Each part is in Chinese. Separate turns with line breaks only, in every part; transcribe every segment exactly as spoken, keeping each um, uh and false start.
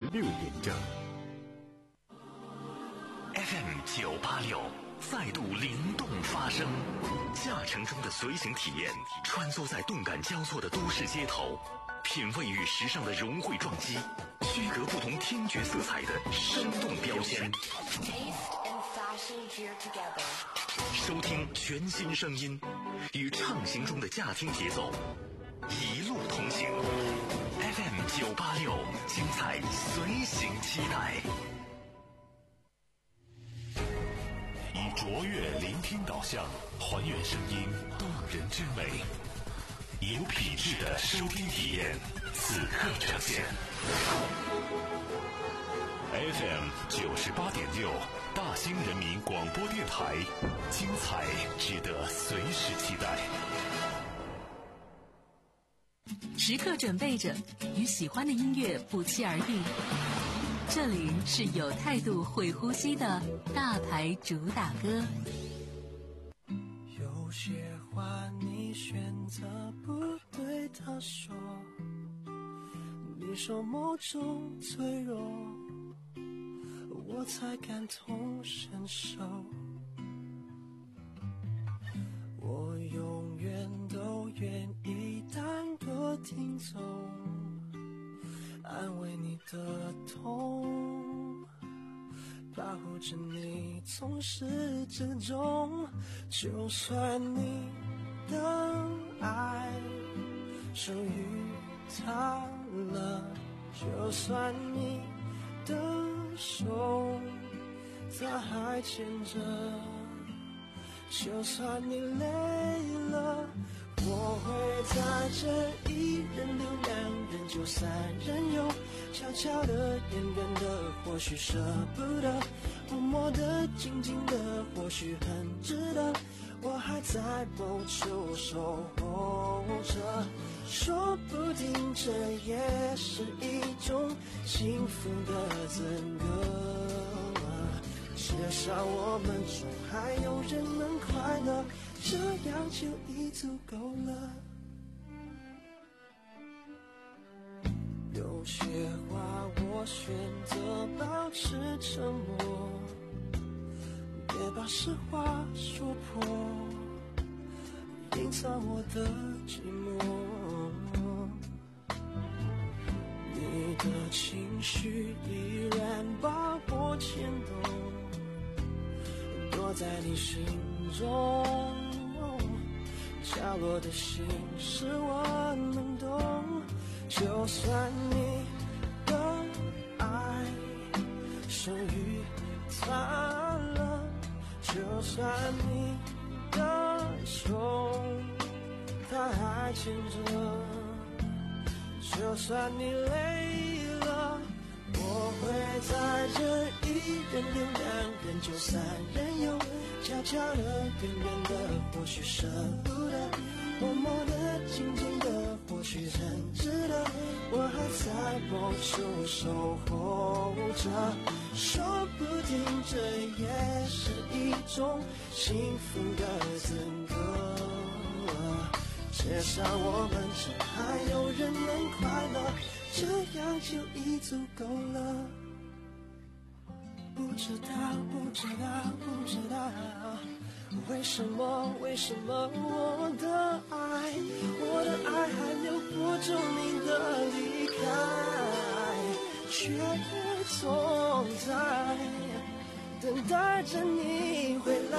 六点整。
F M 九八六再度灵动发声，驾乘中的随行体验，穿梭在动感交错的都市街头，品味与时尚的融汇撞击，区隔不同听觉色彩的生动标签。收听全新声音，与畅行中的驾听节奏，一路同行。F M 九八六，精彩随行期待。以卓越聆听导向，还原声音动人之美，有品质的收听体验，此刻呈现。F M 九十八点六，大兴人民广播电台，精彩值得随时期待。
时刻准备着，与喜欢的音乐不期而遇。这里是有态度、会呼吸的大牌主打歌。
有些话你选择不对他说，你说某种脆弱，我才感同身受。我永远都愿意当个听众，安慰你的痛，保护着你从始至终。就算你的爱属于他了，就算你的手他还牵着，就算你累了，我会在这一人留两人就三人游，悄悄的远远的或许舍不得，默默的静静的或许很值得，我还在某处守候着，说不定这也是一种幸福的资格，至少我们中还有人能快乐，这样就已足够了。有些话我选择保持沉默，别把实话说破，隐藏我的寂寞。你的情绪依然把我牵动，躲在你心中，角落的心事我能懂。就算你的爱属于他了，就算你的手他还牵着，就算你累了，我会在这一人留两人就三人游，悄悄的远远的或许舍不得，默默的静静的或许很值得，我还在某处守候着，说不定这也是一种幸福的资格，至少我们中还有人能快乐，这样就已足够了。不知道不知道不知道为什么为什么我的爱我的爱还留不住你的离开，却总在等待着你回来。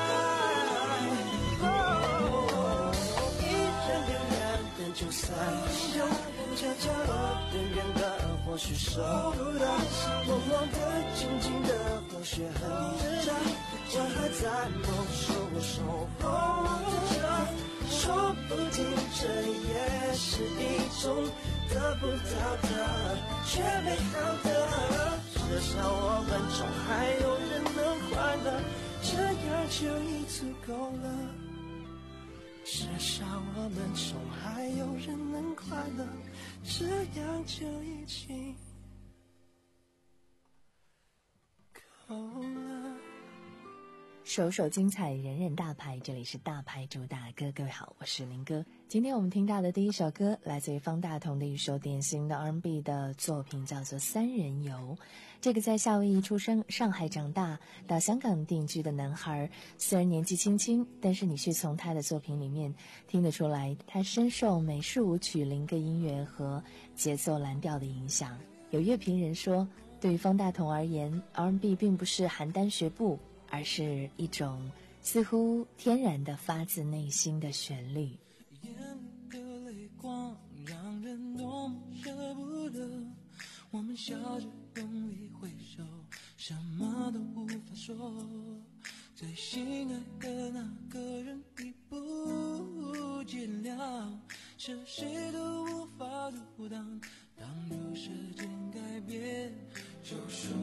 哦，一人留两人就三人游，悄悄的远远的或许舍不得，默默的静静的或许很值得，我还在某处守候着，说不定这也是一种得不到的却美好的，至少我们中还有人能快乐，这样就已足够了，至少我们中还有人能快乐，这样就已经够了。
首首精彩，人人大牌，这里是大牌主打歌。各位好，我是林哥。今天我们听到的第一首歌来自于方大同的一首典型的 R and B 的作品，叫做《三人游》。这个在夏威夷出生、上海长大到香港定居的男孩，虽然年纪轻轻，但是你却从他的作品里面听得出来，他深受美式舞曲、灵歌音乐和节奏蓝调的影响。有乐评人说，对于方大同而言， R and B 并不是邯郸学步，而是一种似乎天然的发自内心的旋律。
眼的泪光让人多么舍不得，我们笑着用力挥手，什么都无法说，最心爱的那个人已不见了，是谁都无法阻挡，当初时间改变，就说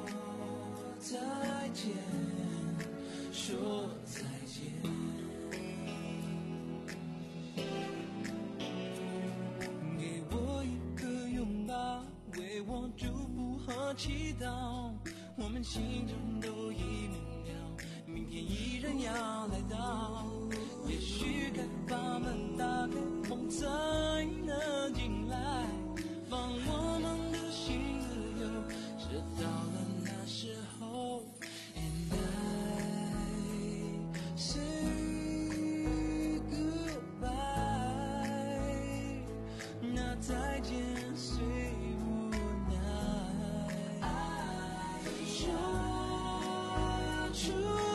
再见，说再见。给我一个拥抱，为我祝福和祈祷，我们心中都已明了，明天依然要来到，也许该把门打开，风才能进来，放我们的心自由，直到了那时候。And I say goodbye， 那再见虽无奈，说出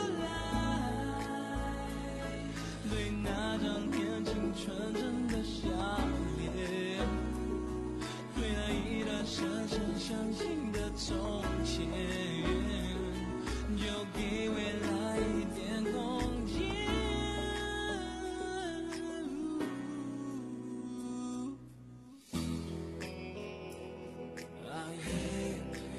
来，对那张年轻纯真的笑脸，对那一段深深相信的从前，就给未来一点空间。啊耶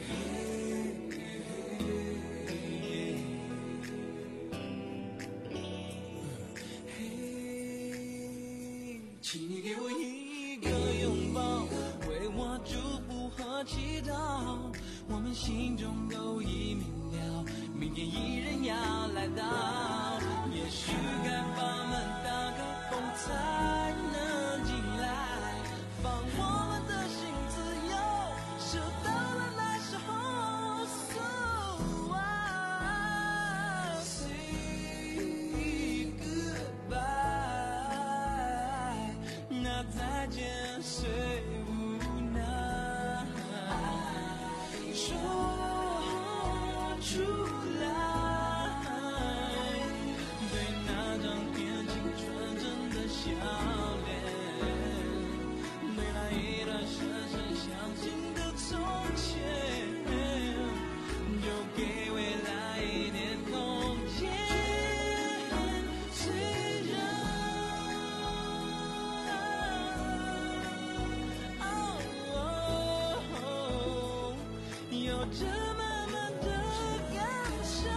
嘿，请你给我一个拥抱，为我祝福和祈祷，我们心中都已明了，明天依然要来到，也许该把门打开，风才能进来，放我们的心自由，是到了那时候。 So I say goodbye， 那再见虽无奈，说出来，对那张年轻纯真的笑脸，对那一段深深相信的从前，就给未来一点空间。虽然哦，有着慢慢的感受，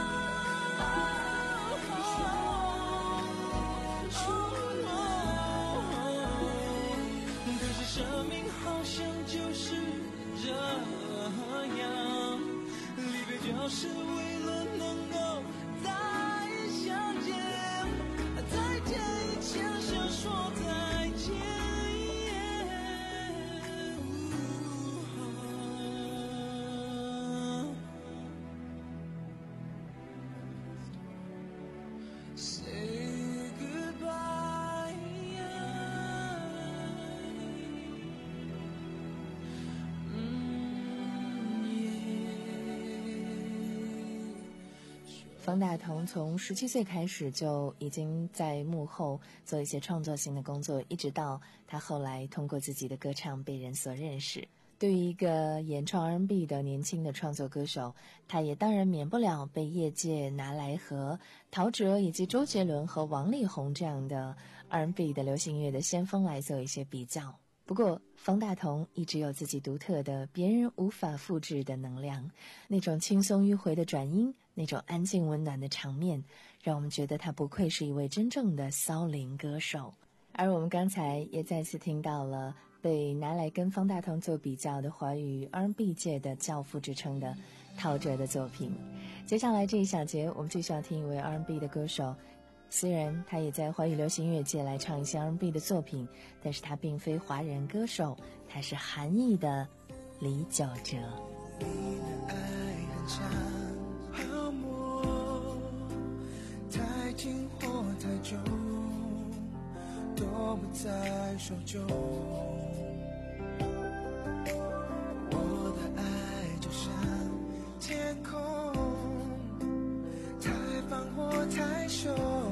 可是生命好像就是这样，离别就是为了能够再相见，再见以前先说再见。Say goodbye， 嗯
方大同从十七岁开始就已经在幕后做一些创作性的工作，一直到他后来通过自己的歌唱被人所认识。对于一个演唱 R and B 的年轻的创作歌手，他也当然免不了被业界拿来和陶喆以及周杰伦和王力宏这样的 R and B 的流行音乐的先锋来做一些比较。不过方大同一直有自己独特的别人无法复制的能量，那种轻松迂回的转音，那种安静温暖的场面，让我们觉得他不愧是一位真正的骚灵歌手。而我们刚才也再次听到了被拿来跟方大同做比较的华语 R and B 界的教父之称的陶喆的作品。接下来这一小节，我们继续要听一位 R and B 的歌手。虽然他也在华语流行音乐界来唱一些 R and B 的作品，但是他并非华人歌手，他是韩裔的李玖哲。
你的爱很像泡沫，太近或太久，都不再手中。我的爱就像天空，太放或太收，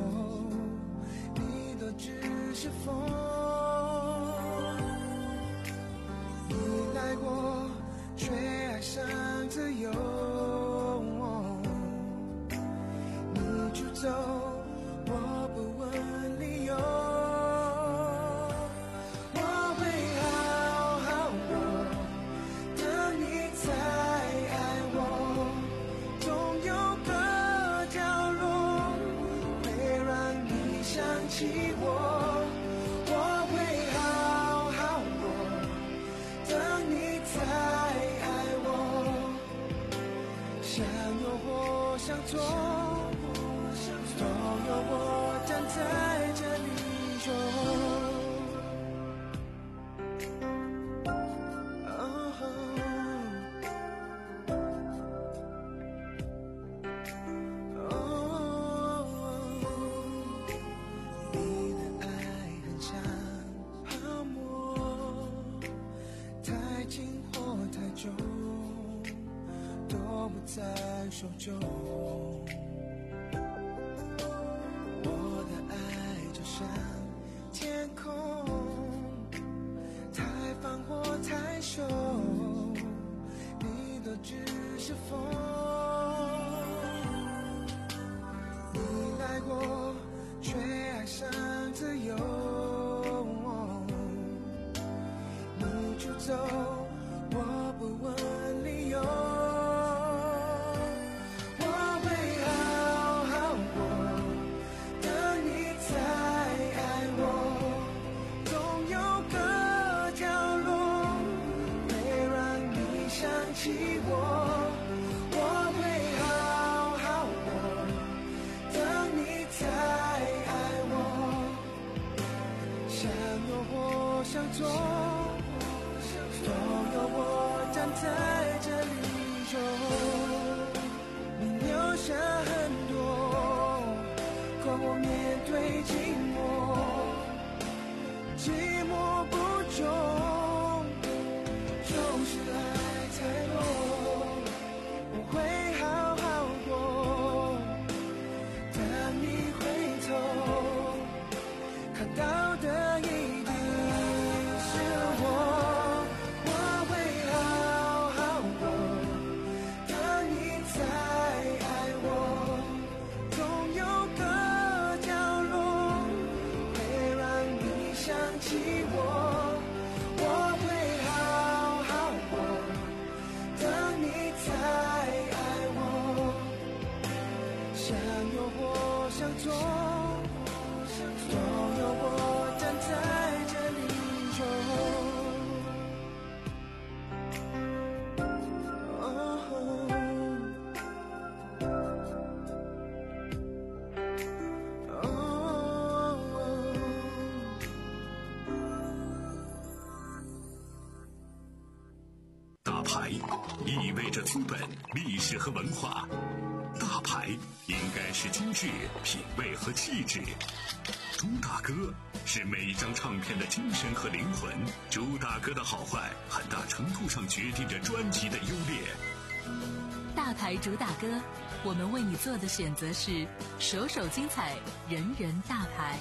你都只是风。你来过，却爱上自由。你就走，我不问理由。我会好好过，等你再爱我。总有个角落，会让你想起我。我会好好过，等你再爱我。想有或想做，都有我站在这里说。你的爱很像泡沫，太近或太久，都不在手中。我的爱就像天空，太放或太收，你都只是风。你来过，却爱上自由。你就走，我不问理由。我会好好过，等你再爱我。总有个角落，会让你想起我。我会好好过，等你再爱我。想有或想做，都有我站在这里说。你留下很多，可我面对寂寞，寂寞不终，就是爱太多。我会好好过，等你回头，看到的一定是我。我会好好过，等你再爱我。总有个角落，会让你想起我。我会好好过，等你再爱我。想有或想做，都有我站在这里说。
大牌意味着资本、历史和文化，大牌应该是精致、品味和气质。朱大哥是每一张唱片的精神和灵魂，朱大哥的好坏很大程度上决定着专辑的优劣。
大牌主打歌，我们为你做的选择是首首精彩，人人大牌。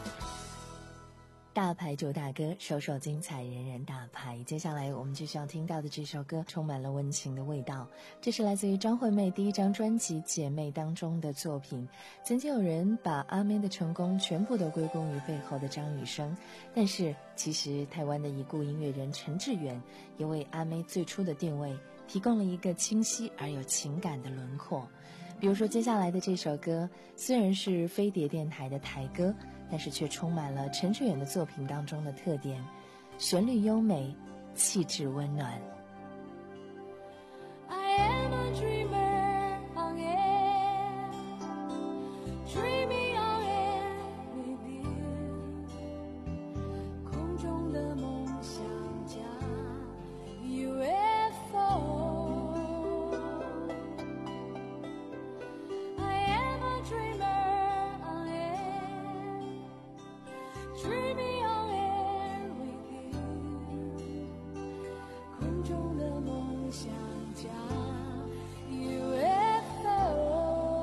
大牌主打歌，首首精彩，人人大牌。接下来我们继续要听到的这首歌充满了温情的味道，这是来自于张惠妹第一张专辑《姐妹》当中的作品。曾经有人把阿妹的成功全部都归功于背后的张雨生，但是其实台湾的已故音乐人陈志远也为阿妹最初的定位提供了一个清晰而有情感的轮廓。比如说接下来的这首歌，虽然是飞碟电台的台歌，但是却充满了陈志远的作品当中的特点。 旋律优美，气质温暖。
I am a dreamer on air, dreaming on air with you， 空中的梦想家 U F O。I am a dreamer on air, dreaming on air with you， 空中的梦想家 U F O。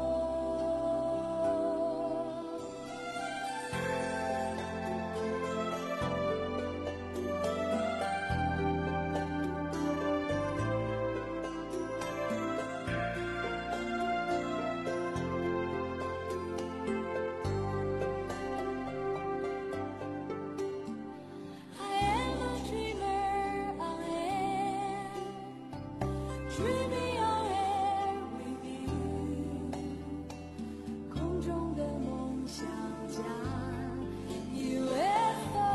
I am a dreamer on air, dreaming on air with you， 空中的梦想家 U F O。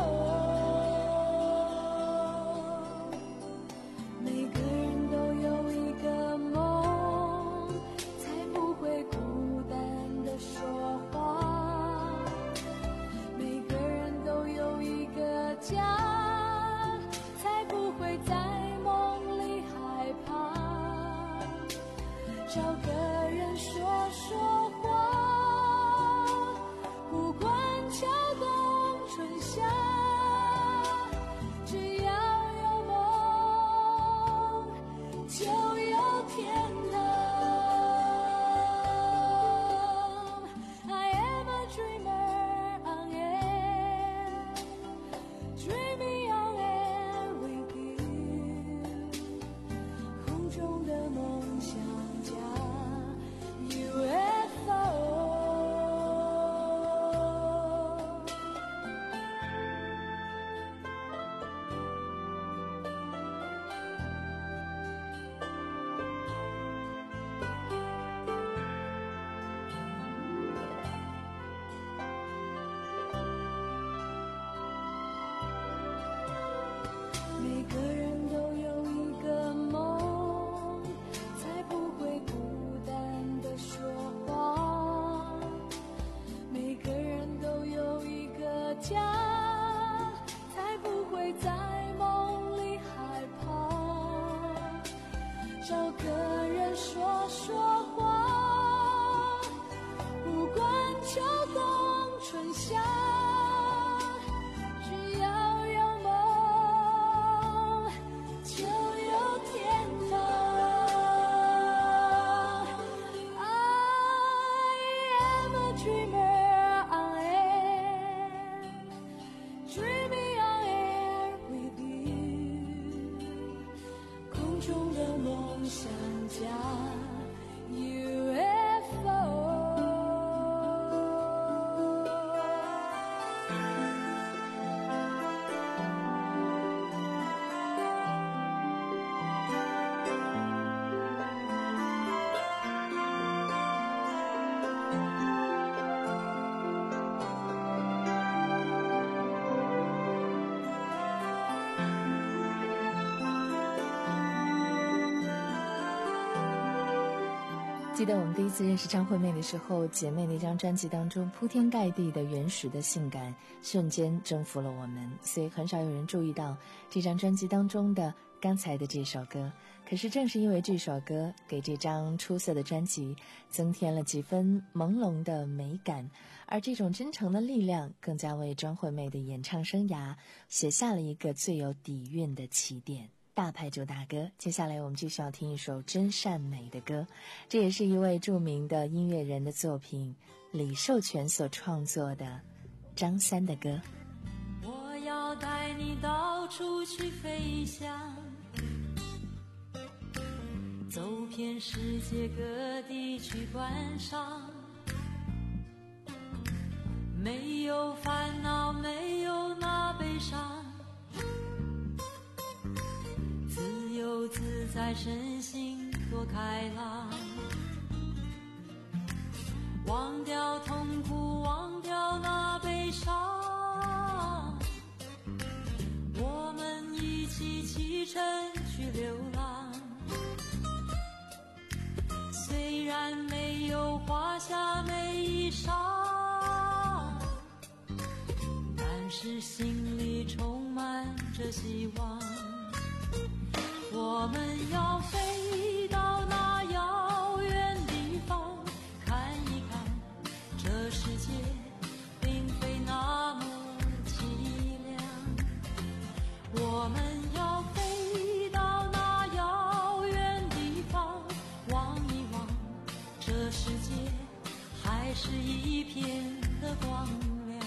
每个人都有一个梦，才不会孤单地说话，每个人都有一个家，才不会在梦里害怕，找个人说说话，不管秋冬春夏，只要有梦就有天堂。 I am a dreamer on air, dreaming on air with you， 空中的梦想家 U F O。 每个人都有一个梦，才不会孤单地说话，每个人都有一个家，才不会在梦里害怕，找个人说说话，不管秋冬春夏，只要有梦就有天堂。 I am a dreamer on air, dreaming on air with you， 空中的梦想家 U F O。
记得我们第一次认识张惠妹的时候，姐妹那张专辑当中铺天盖地的原始的性感瞬间征服了我们，所以很少有人注意到这张专辑当中的刚才的这首歌。可是正是因为这首歌，给这张出色的专辑增添了几分朦胧的美感，而这种真诚的力量更加为张惠妹的演唱生涯写下了一个最有底蕴的起点。大牌主打歌，接下来我们继续要听一首真善美的歌，这也是一位著名的音乐人的作品，李寿全所创作的张三的歌。
我要带你到处去飞翔，走遍世界各地去观赏，没有烦恼，没有那悲伤，自由自在，身心多开朗，忘掉痛苦，忘掉那悲伤，我
画下每一伤，但是心里充满着希望。我们要飞到那遥远地方，看一看这世界并非那么凄凉。我们要飞到那遥远地方，望一望这世界还是一片的光亮。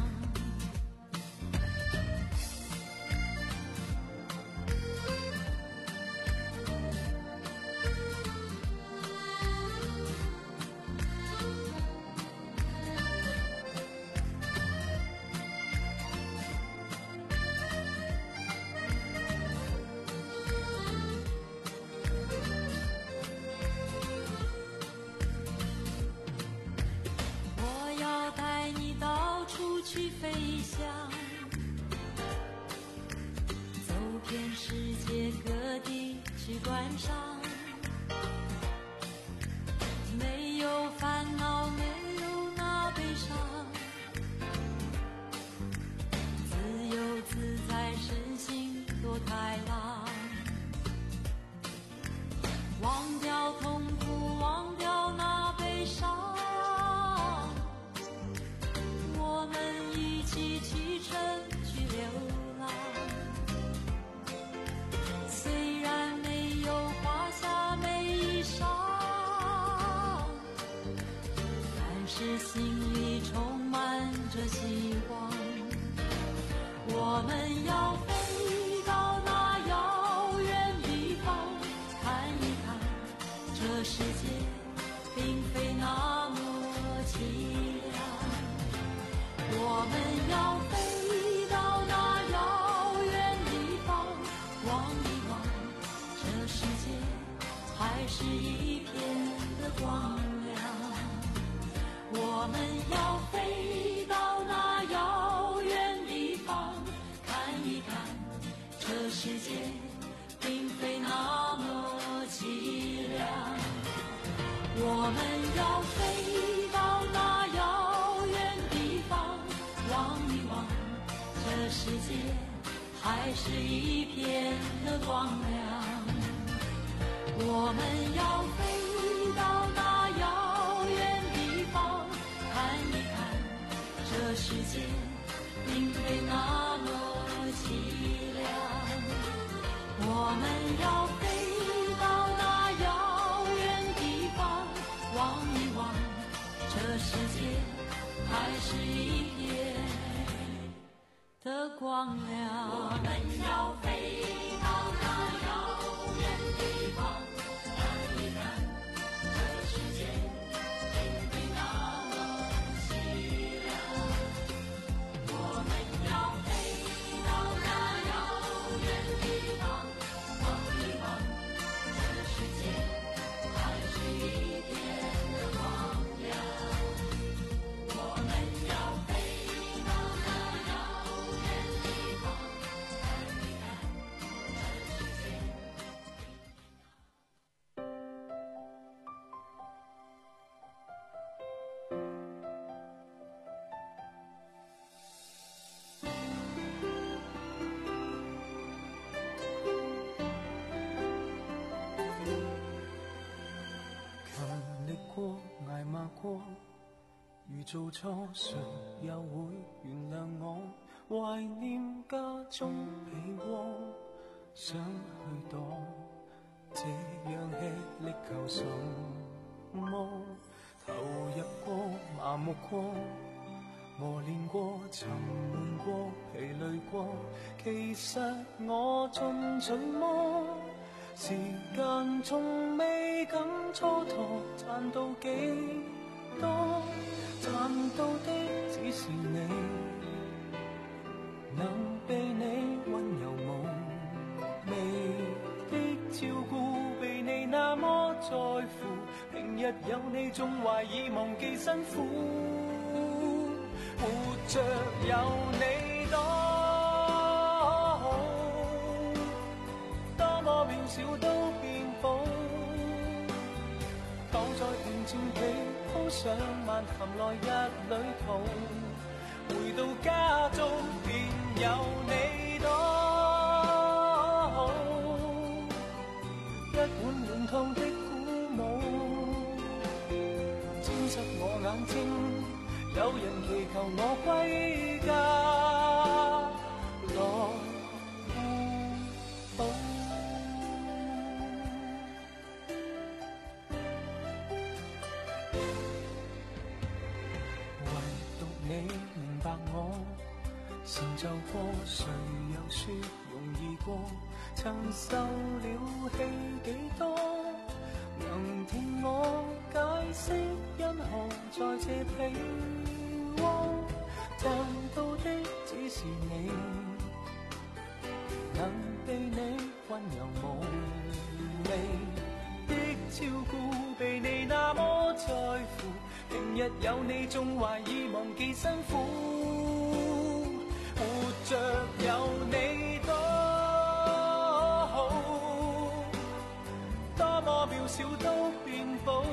去飞翔，走遍世界各地去观赏，没有烦恼，没有那悲伤，自由自在，身心多开朗，忘掉痛苦，忘掉那悲伤，我们一起启程去流浪。虽然没有画下每一伤，但是心里充满着希望。我们要飞到那遥远地方，看一看这世界并非那么凄凉。我们要飞到那遥远地方，望一望这世界还是一片的光亮。我们要飞到那遥远地方，看一看这世界并非那么凄凉。我们要飞到那遥远地方，望一望这世界还是一片的光亮。我们要飞到那遥远地方，看一看这世界并非那么凄凉。我们要飞到那遥远地方，望一望这世界还是一片的光亮。我们要飞到那遥远地方，看一看这世界并非那么凄凉。我们要飞到那遥远地方，望一望这世界还是一片的光亮。我们要飞到那遥远地方，看一看这世界。
勤力過，捱罵過，如做錯，誰又會原諒我？懷念家中被窩，想去躲，這樣吃力求什麼？投入過，麻木過，磨練過，沉悶過，疲累過，其實我盡盡麼？時間從未敢蹉跎，賺到幾多？賺到的只是你，能被你溫柔無味的照顧，被你那麼在乎，平日有你縱懷疑忘記辛苦，活着有你多好，多麼渺小都變寶，躺在平靜被鋪上漫談來日旅途，回到家中便有你多好，一碗暖湯的鼓舞，沾濕我眼睛，有人祈求我歸家樂富寶。你明白我成就過，誰又說容易過？曾受了氣幾多？能聽我解釋因何在這被窩賺到的只是你，能被你溫柔無味的照顧，被你那麼在乎。平日有你仲懷疑忘記辛苦，活着有你多好，多麼渺小都變寶，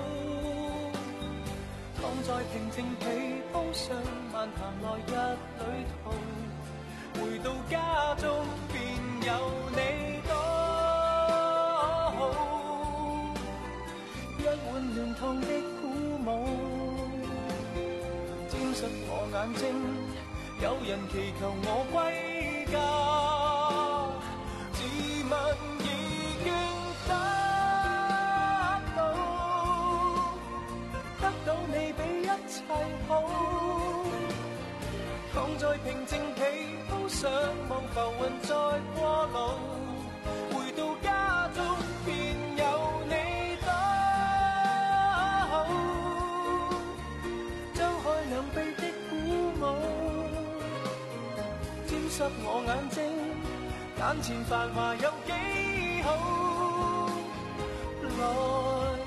躺在平靜被鋪上漫談來日旅途，回到家中便有你多好，一碗暖湯的鼓舞沾濕我眼睛，有人祈求我歸家，自問已經得到，得到你比一切好，躺在平靜被鋪上望浮雲在過路，回到家中便有你多好，張開兩臂的鼓舞，沾濕我眼睛，眼前繁華有幾好，來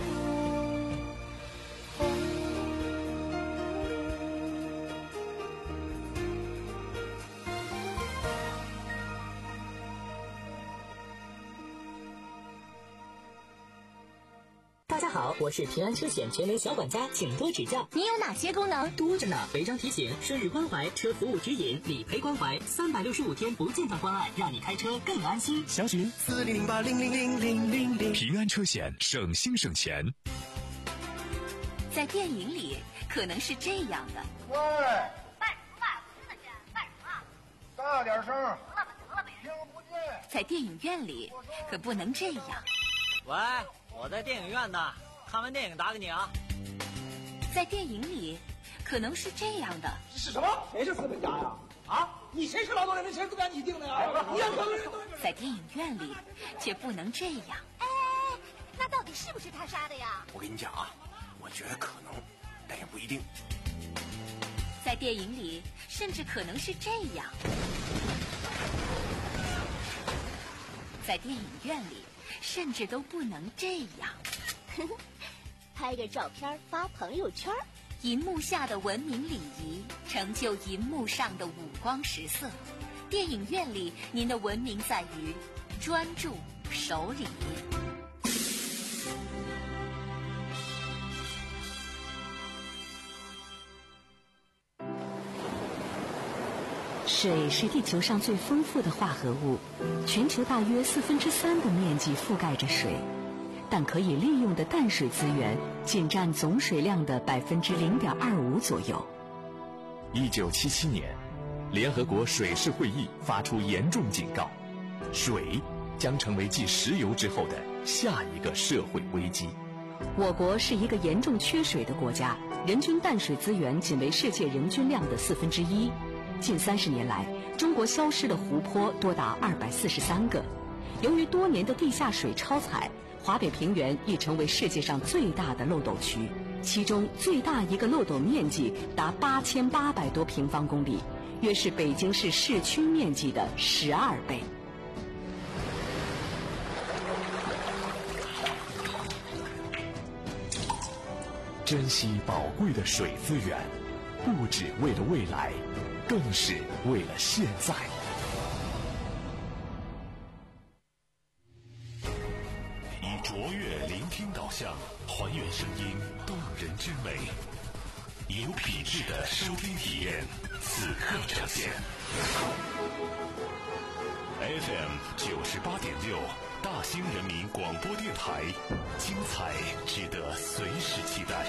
大家好，我是平安车险全联小管家，请多指教。
你有哪些功能？
多着呢，违章提醒、顺日关怀、车服务指引、理赔关怀，三百六十五天不间断关爱，让你开车更安心。
详询
四零零八零零零零零零。
平安车险，省心省钱。
在电影里可能是这样的。
喂，卖什么卖？我听得见，卖什么？大点声。得了吧，得了呗，听不见。
在电影院里可不能这样。
喂，我在电影院呢，看完电影打给你啊。
在电影里可能是这样的。
是什么？谁是资本家呀？啊，你谁是劳动人民？谁资本家你定的呀？你要
在电影院里却不能这样。
哎，那到底是不是他杀的呀？
我跟你讲啊，我觉得可能，但也不一定。
在电影里甚至可能是这样。在电影院里甚至都不能这样。
拍个照片发朋友圈。
银幕下的文明礼仪成就银幕上的五光十色。电影院里您的文明在于专注守礼。
水是地球上最丰富的化合物，全球大约四分之三的面积覆盖着水，但可以利用的淡水资源仅占总水量的百分之零点二五左右。
一九七七年，联合国水事会议发出严重警告，水将成为继石油之后的下一个社会危机。
我国是一个严重缺水的国家，人均淡水资源仅为世界人均量的四分之一。近三十年来，中国消失的湖泊多达二百四十三个。由于多年的地下水超采，华北平原已成为世界上最大的漏斗区，其中最大一个漏斗面积达八千八百多平方公里，约是北京市市区面积的十二倍。
珍惜宝贵的水资源，不只为了未来，更是为了现在。以卓越聆听听导向，还原声音动人之美，有品质的收听体验，此刻呈现。F M 九十八点六，大兴人民广播电台，精彩值得随时期待。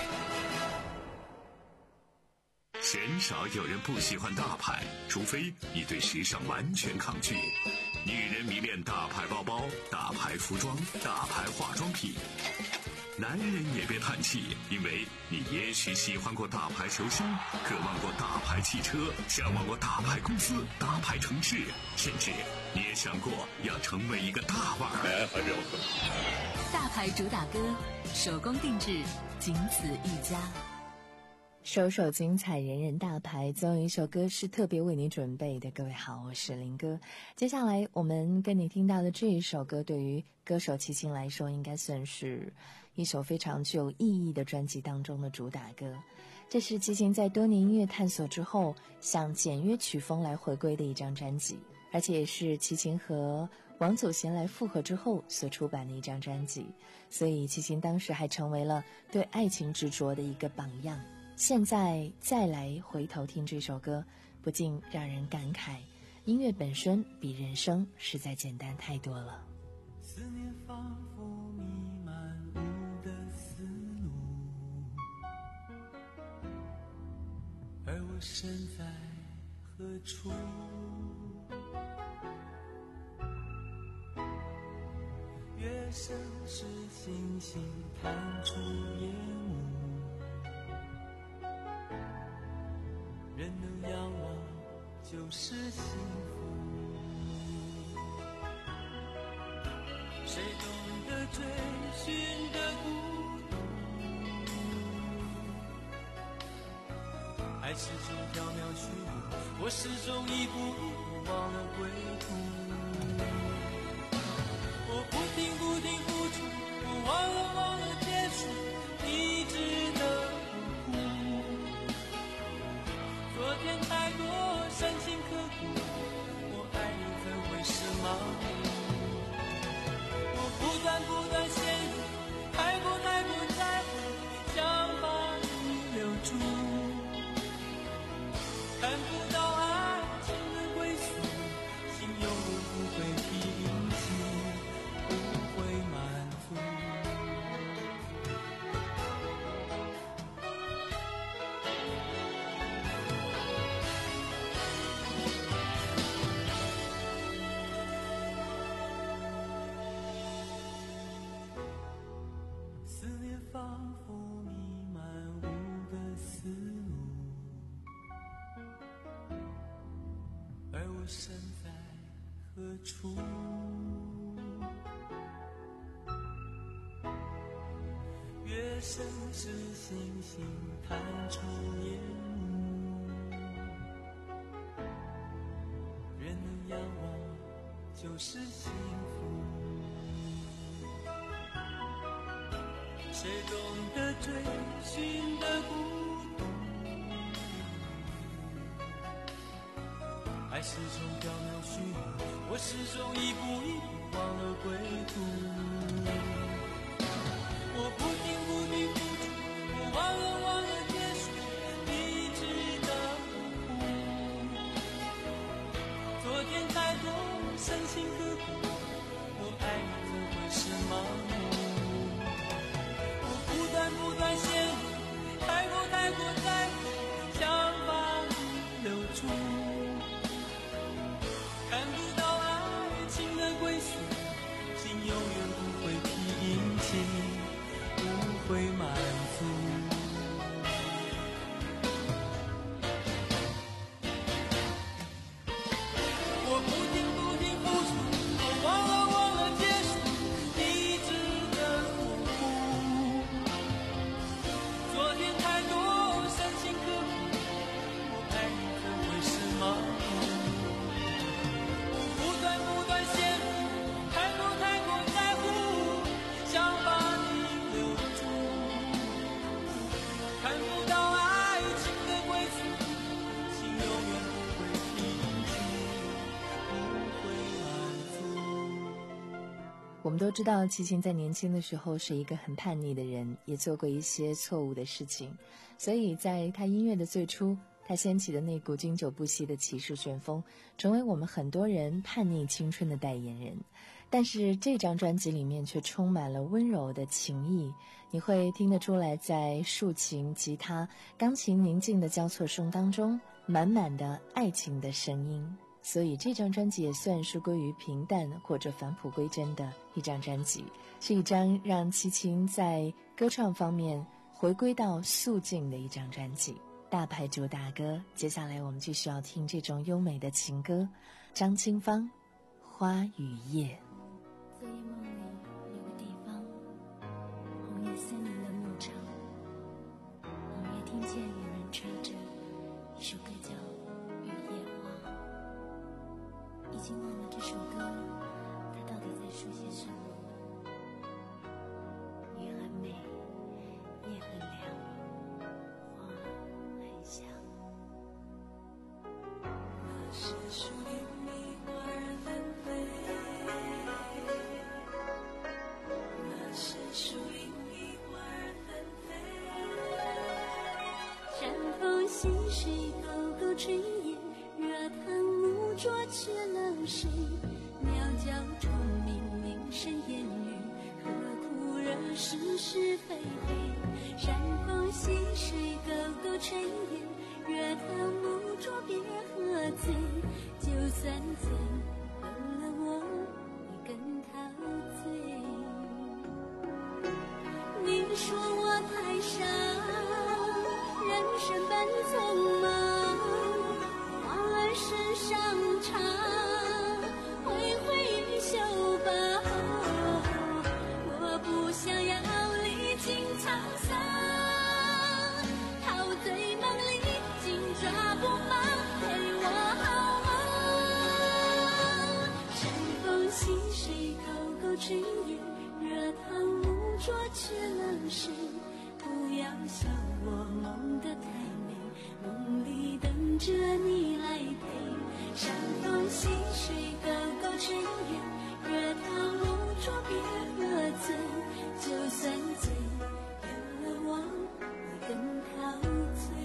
鲜少有人不喜欢大牌，除非你对时尚完全抗拒。女人迷恋大牌包包、大牌服装、大牌化妆品。男人也别叹气，因为你也许喜欢过大牌球星，渴望过大牌汽车，向往过大牌公司、大牌城市，甚至你也想过要成为一个大腕儿。
大牌主打歌，手工定制，仅此一家。
首首精彩，人人大牌，总有一首歌是特别为你准备的。各位好，我是林哥。接下来我们跟你听到的这一首歌，对于歌手齐秦来说，应该算是一首非常具有意义的专辑当中的主打歌。这是齐秦在多年音乐探索之后，向简约曲风来回归的一张专辑，而且也是齐秦和王祖贤来复合之后所出版的一张专辑。所以齐秦当时还成为了对爱情执着的一个榜样。现在再来回头听这首歌，不禁让人感慨，音乐本身比人生实在简单太多了。
思念仿佛弥漫我的思路，而我身在何处？月升时星星探出夜幕，人能仰望就是幸福，谁懂得追寻的孤独，爱始终缥缈虚无，我始终一步一步忘了归途，我不停不停付出，我忘了忘了结束，一直的昨天太多深情刻骨，我爱你怎会是盲目？我不断不断陷入，太过太过在乎，想把你留住，看不到爱情的归宿，心永远不会平息，不会满足。仿佛弥漫我的思路，而我身在何处？月升时星星探出夜幕，人能仰望就是幸福，谁懂得追寻的孤独，爱始终缥缈虚无，我始终一步一步忘了归途，我不停不停付出，我忘了忘了结束，一直的糊，昨天太多深情刻骨，我爱你怎会是盲目？不断陷入，太过太过在乎，想把你留住，看不到爱情的归宿，心永远不会平
我们都知道齐秦在年轻的时候是一个很叛逆的人，也做过一些错误的事情，所以在他音乐的最初，他掀起的那股经久不息的骑士旋风，成为我们很多人叛逆青春的代言人。但是这张专辑里面却充满了温柔的情意，你会听得出来，在竖琴、吉他、钢琴宁静的交错声当中，满满的爱情的声音。所以这张专辑也算是归于平淡或者返璞归真的一张专辑，是一张让齐秦在歌唱方面回归到素净的一张专辑。大牌主打歌，接下来我们继续要听这种优美的情歌，张清芳《花与叶》。
在夜梦里有个地方，红叶森林的牧场，隐约听见有人吹着一首歌叫《雨夜花》，已经忘了这首歌它到底在说些什么。雨很美，夜很凉，花很香。那是树林里花儿纷飞，那是树林里花儿纷飞。山风细水，沟沟炊烟，热汤木桌却冷水。鸟叫虫鸣，鸣声烟雨，何苦惹是是非非。山风细水，沟沟炊烟，热汤木桌别喝醉。就算醉昏了我，也更陶醉。你说我太傻，人生本匆忙，花儿身上插，挥挥衣袖吧。我不想要历经沧桑，陶醉梦里紧抓不放，陪我好吗？山风细水，沟沟炊烟，热汤木桌却冷水。不要笑我梦得太美，梦里等着你来陪。山风细水，沟沟炊烟，热汤木桌别喝醉。就算醉有了我，也更陶醉。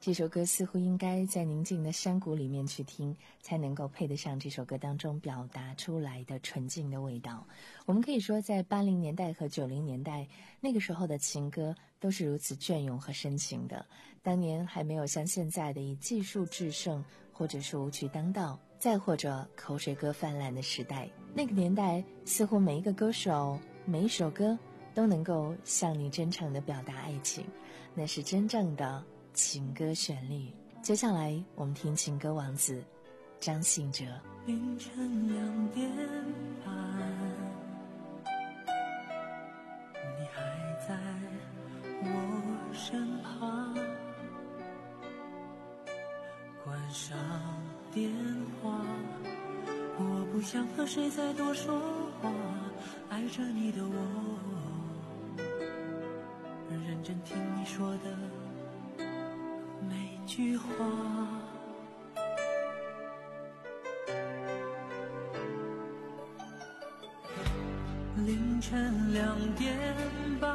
这首歌似乎应该在宁静的山谷里面去听，才能够配得上这首歌当中表达出来的纯净的味道。我们可以说，在八零年代和九零年代，那个时候的情歌都是如此隽永和深情的。当年还没有像现在的以技术制胜，或者是舞曲当道，再或者口水歌泛滥的时代，那个年代似乎每一个歌手每一首歌都能够向你真诚地表达爱情，那是真正的情歌旋律。接下来我们听情歌王子张信哲。
凌晨两点半，你还在我身旁，关上电话，我不想和谁再多说话，爱着你的我，认真听你说的每句话。凌晨两点半，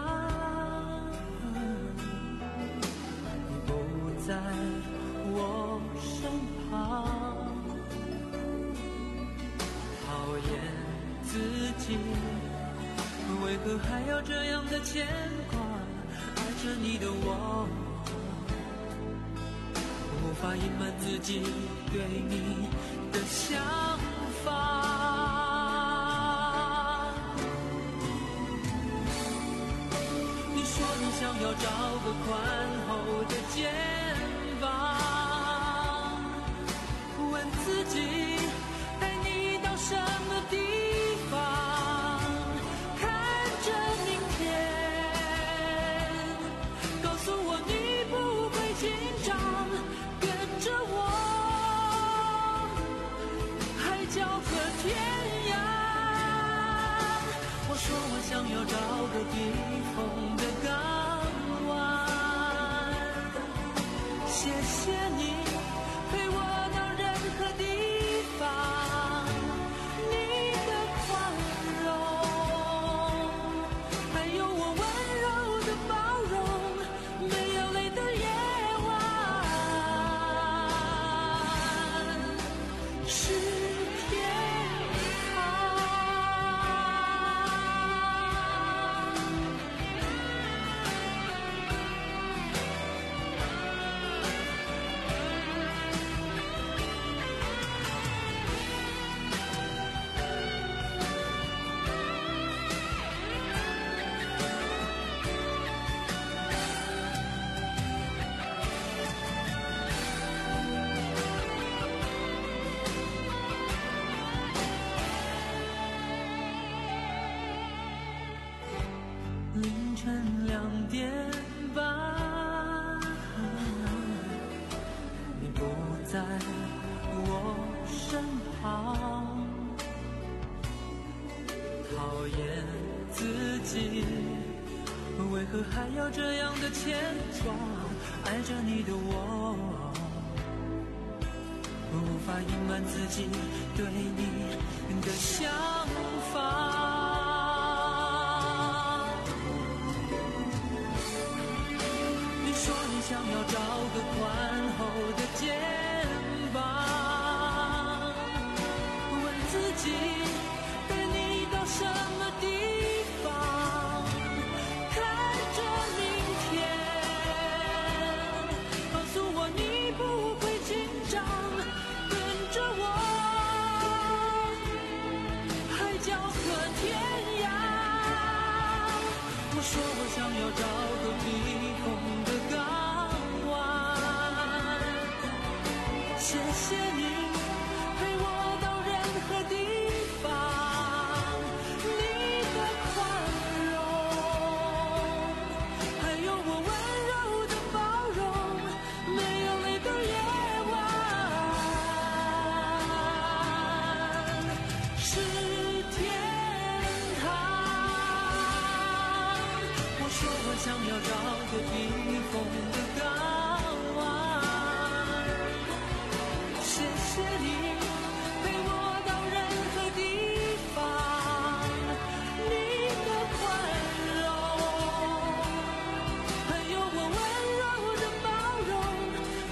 你不在我身旁，讨厌自己为何还要这样的牵挂，爱着你的我，无法隐瞒自己对你的想法。你说你想要找个宽厚的肩膀，问自己带你到什么地方，看着明天，告诉我你不会紧张，跟着我海角和天涯。我说我想要找个避风的港湾，谢谢你陪我到任何地方，你的宽容，还有我温柔的包容，没有泪的夜晚是天堂。凌晨两点半，你不在我身旁，讨厌自己为何还要这样的牵挂，爱着你的我，无法隐瞒自己对你的想法。说你想要找个宽厚的肩膀，问自己带你到什么地方，看着明天，告诉我你不会紧张，跟着我海角和天涯。我说我想要找个避风的港湾，谢谢你陪我到任何地方，你的宽容，还有我温柔的包容，没有泪的夜晚是天堂。我说我想要找个避风的港湾，谢谢你陪我到任何地方，你的宽容，还有我温柔的包容，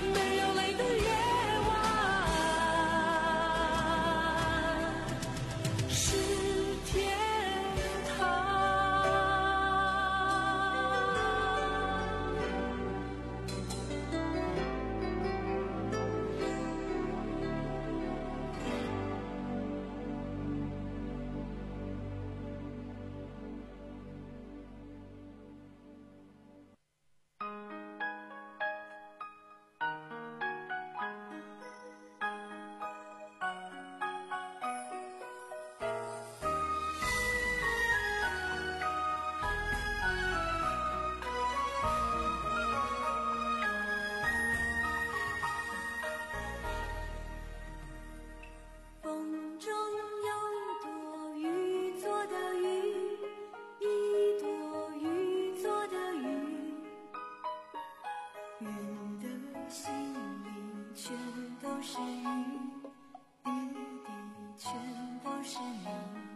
是雨，滴滴全都是你。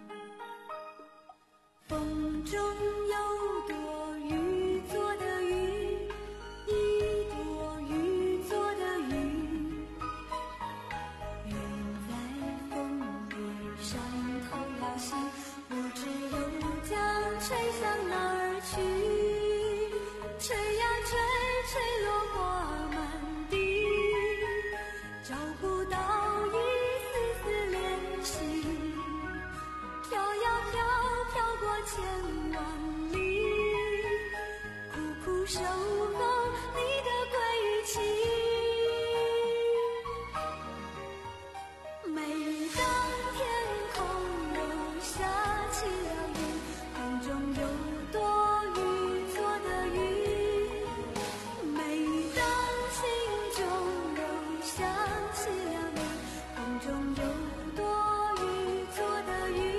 风中有朵雨做的云，一朵雨做的云，云在风里上头摇行，不知又将吹向哪儿去，吹呀吹，吹落花满地，找不到一丝丝联系，飘呀飘，飘过千万里，苦苦守候你的归期。每当天空又下起了雨，空中有朵雨做的云，每当心中又想起了你，空中有朵雨做的云。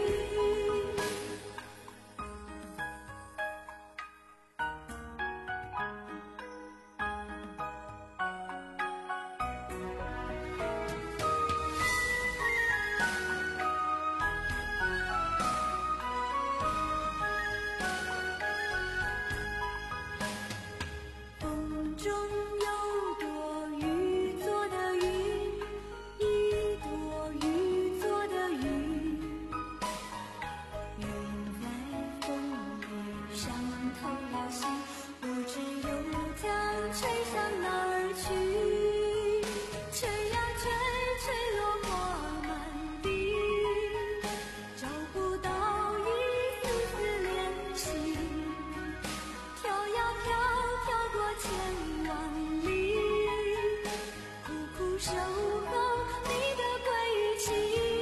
风中有朵雨做的云，一朵雨做的云，云在风里上头摇行，不知又将吹向哪儿去，吹呀吹，吹落花满地，找不到一丝丝联系，飘呀飘，飘过千万里，苦苦守候你的归期。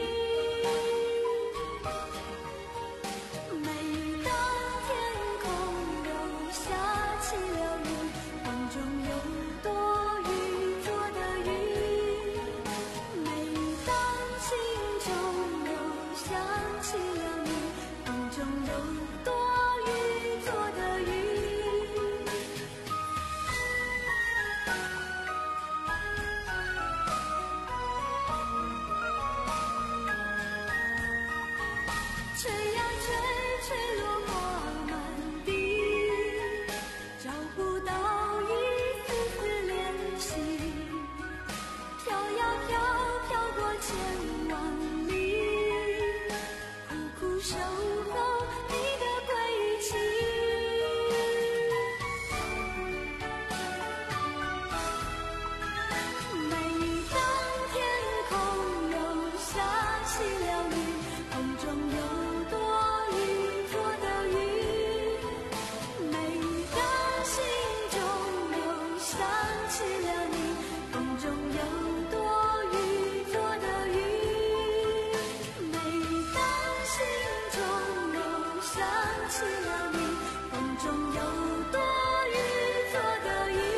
每当天空又下起了雨，风中有朵雨做的云，每当心中又想起了你，风中有朵雨做的云。吹呀吹，吹落花满地，找不到一丝丝联系，飘呀飘，飘过千万里，苦苦守候你的归期。每当天空又下起了雨，空中有朵雨做的云，每当心中又想起了你，风中有朵雨做的云，每当心中又想起了你，风中有朵雨做的云。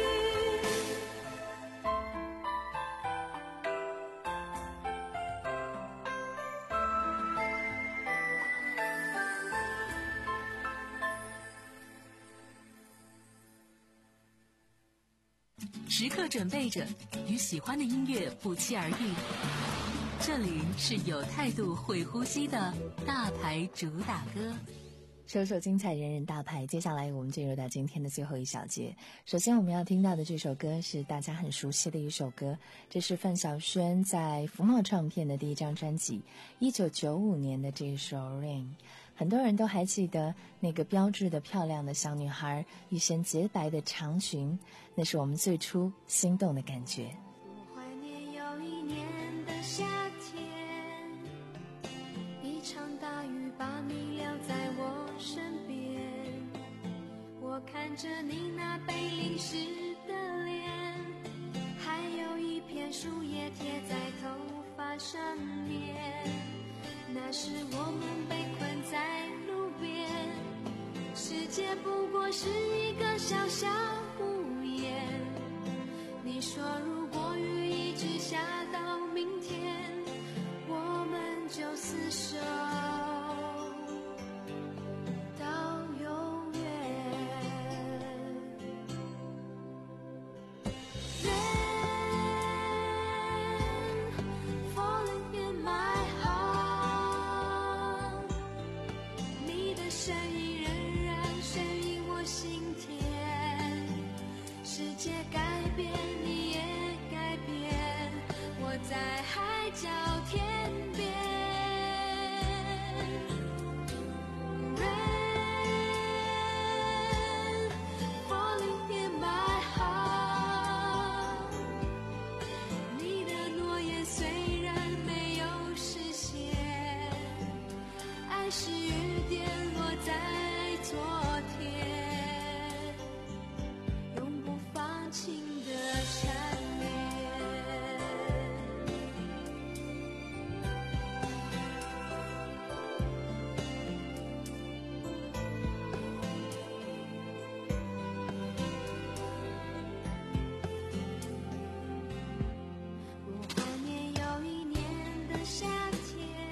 时刻准备着，与喜欢的音乐不期而遇。这里是有态度、会呼吸的大牌主打歌。
首首精彩，人人大牌。接下来我们进入到今天的最后一小节。首先我们要听到的这首歌是大家很熟悉的一首歌，这是范晓萱在福茂唱片的第一张专辑一九九五年的这首 Rain。 很多人都还记得那个标致的漂亮的小女孩，一身洁白的长裙，那是我们最初心动的感觉。
我怀念有一年的夏天，一场大雨把你留在我身边，我看着你那被淋湿的脸，还有一片树叶贴在头发上面，那时我们被困在路边，世界不过是一个小小屋檐，你说如果雨一直下到明天，我们就厮守到永远。 界改变，你也改变，我在海角天边。Rain falling in my heart， 你的诺言虽然没有实现，爱是雨点落在昨天。情的缠绵，我怀念有一年的夏天，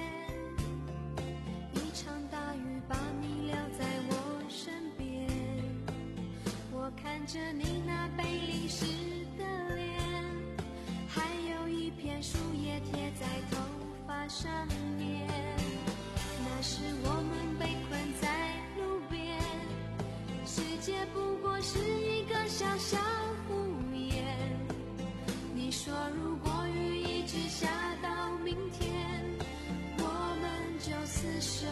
一场大雨把你留在我身边，我看着你那被淋湿的脸，还有一片树叶贴在头发上面，那时我们被困在路边，世界不过是一个小小屋檐，你说如果雨一直下到明天，我们就厮守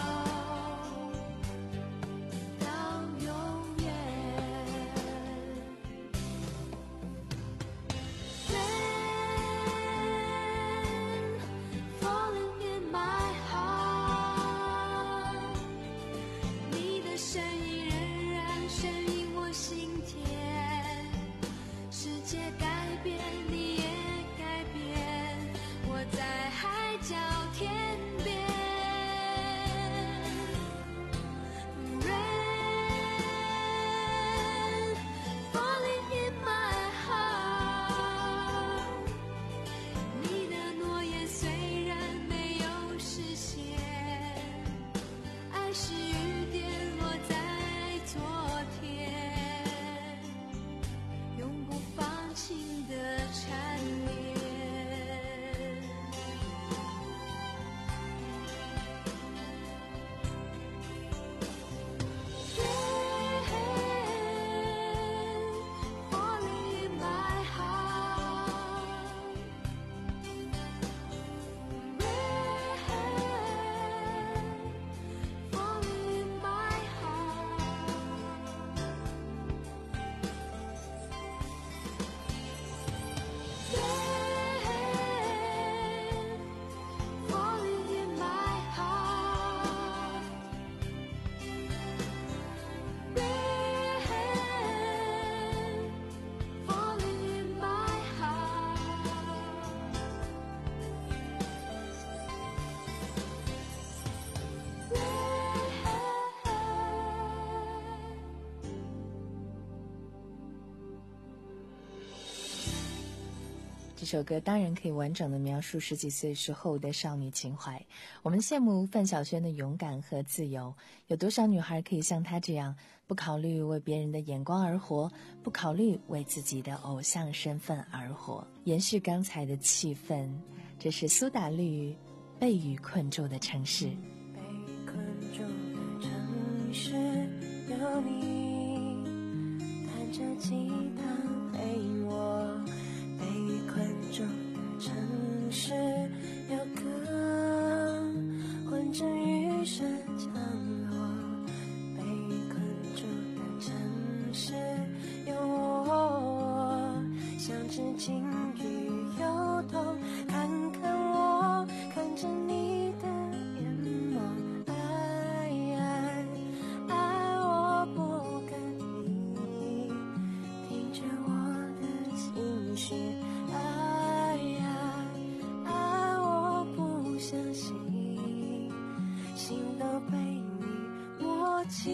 这首歌当然可以完整的描述十几岁时候的少女情怀。我们羡慕范晓萱的勇敢和自由，有多少女孩可以像她这样，不考虑为别人的眼光而活，不考虑为自己的偶像身份而活。延续刚才的气氛，这是苏打绿《被雨困住的城市》。
被困住的城市有你，弹着吉他陪我。被困住的城市有歌，混着雨声降落。被困住的城市有我，像只鲸鱼游动，看看我，看着你的眼眸。爱爱爱，我不跟你，听着我的心绪。爱呀爱，我不相信，心都被你摸清。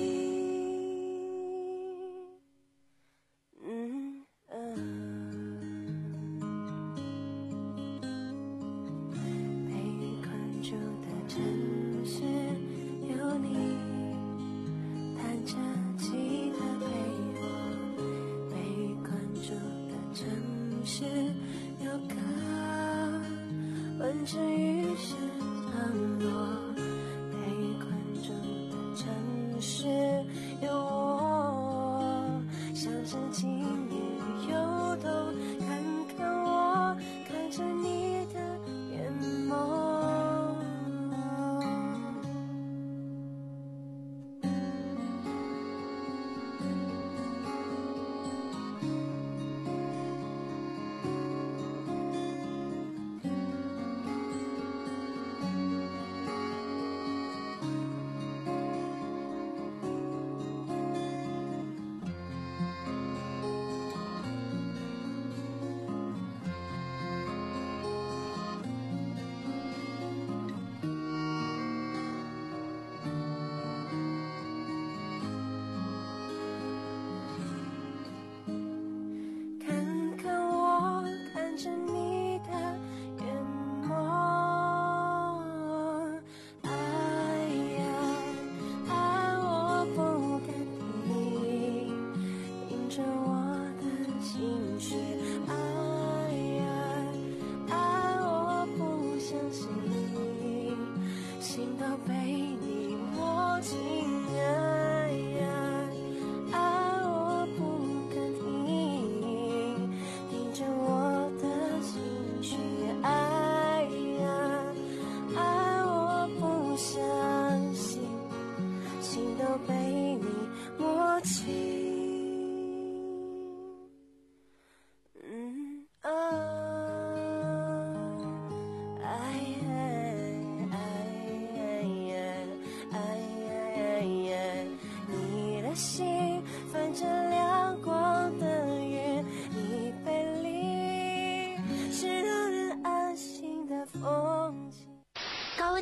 嗯嗯，被困住的城市有你，弹着吉他陪我。被困住的城市有歌，混着雨声降落。被困住的城市有我，像只鲸鱼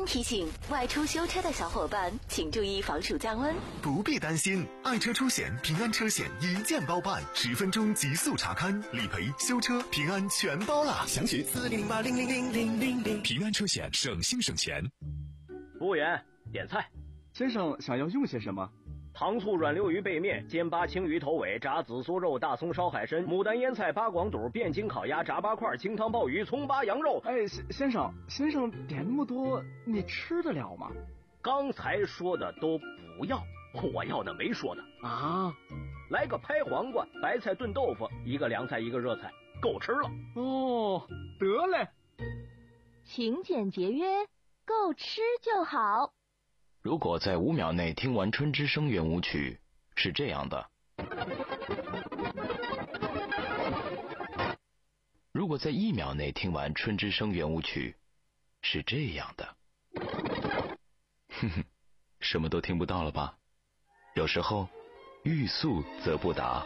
温提醒：外出修车的小伙伴，请注意防暑降温。
不必担心，爱车出险平安车险一键包办，十分钟极速查勘、理赔、修车，平安全包啦！详询四零零八零零零零零零。平安车险，省心省钱。
服务员，点菜。
先生想要用些什么？
糖醋软溜鱼背面、煎巴青鱼头尾、炸紫苏肉、大葱烧海参、牡丹腌菜、八广肚、汴京烤鸭、炸八块、清汤鲍鱼、葱巴羊肉。
哎，先生，先生点那么多，你吃得了吗？
刚才说的都不要，我要的没说的
啊。
来个拍黄瓜、白菜炖豆腐，一个凉菜一个热菜，够吃了。
哦，得嘞。
勤俭节约，够吃就好。
如果在五秒内听完《春之声》圆舞曲，是这样的；如果在一秒内听完《春之声》圆舞曲，是这样的。哼哼，什么都听不到了吧？有时候，欲速则不达。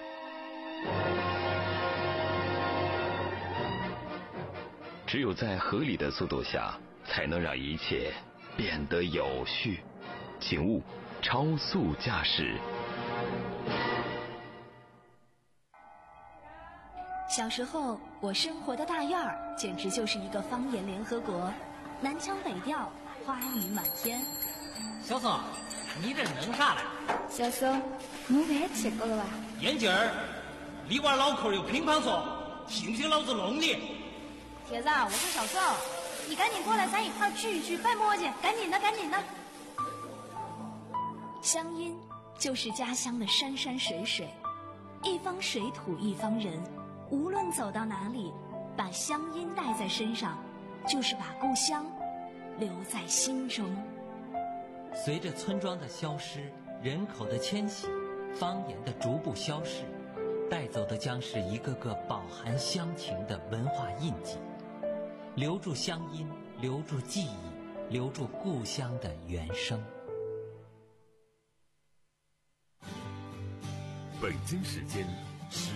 只有在合理的速度下，才能让一切变得有序。请勿超速驾驶。
小时候，我生活的大院儿简直就是一个方言联合国，南腔北调，花语满天。
小宋，你这弄啥嘞？
小宋，你饭吃过了吧？
眼镜儿，你娃脑壳有乒乓说，信不信老子弄你？
铁子，我是小宋，你赶紧过来，咱一块儿聚一聚，拜磨叽，赶紧的，赶紧的。乡音就是家乡的山山水水，一方水土一方人，无论走到哪里，把乡音带在身上，就是把故乡留在心中。
随着村庄的消失，人口的迁徙，方言的逐步消逝，带走的将是一个个饱含乡情的文化印记。留住乡音，留住记忆，留住故乡的原声。
北京时间